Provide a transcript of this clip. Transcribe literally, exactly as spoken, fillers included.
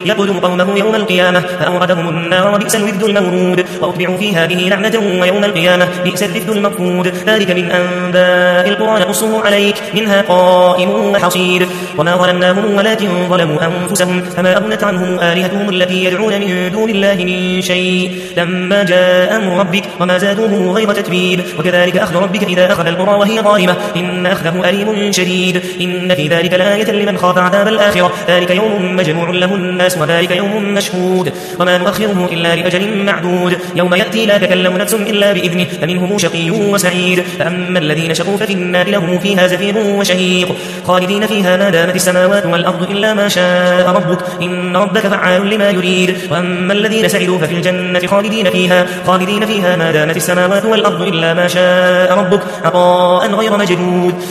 يقدم قومه يوم القيامة فأوردهم النار وبئس الورد المورود وأتبعوا في هذه لعنة ويوم القيامة بئس الرفد المرفود ذلك من أنباء القرى نقصه عليك منها قائم وحصيد وما ظلمناهم ولكن ظلموا أنفسهم فما أغنت عنهم آلهتهم التي يدعون من دون الله من شيء لما جاء أمر ربك وما زادوه غير تتبيب وكذلك أخذ ربك إذا أخذ القرى وهي ظالمة إن أخذه أليم شديد إن في ذلك لآية لمن خاف عذاب الآخرة ذلك يوم مجموع له الناس وذلك يوم مشهود وما نؤخره إلا لأجل معدود يوم يأتي لا تكلم نفس إلا بإذنه فمنهم شقي وسعيد فأما الذين شقوا ففي النار لهم فيها زفير وشهيق خالدين فيها ما دامت السماوات والأرض إلا ما شاء ربك إن ربك فعال لما يريد وأما الذين سعدوا ففي الجنة خالدين فيها خالدين فيها ما دامت السماوات والأرض إلا ما شاء ربك عطاء غير مجدود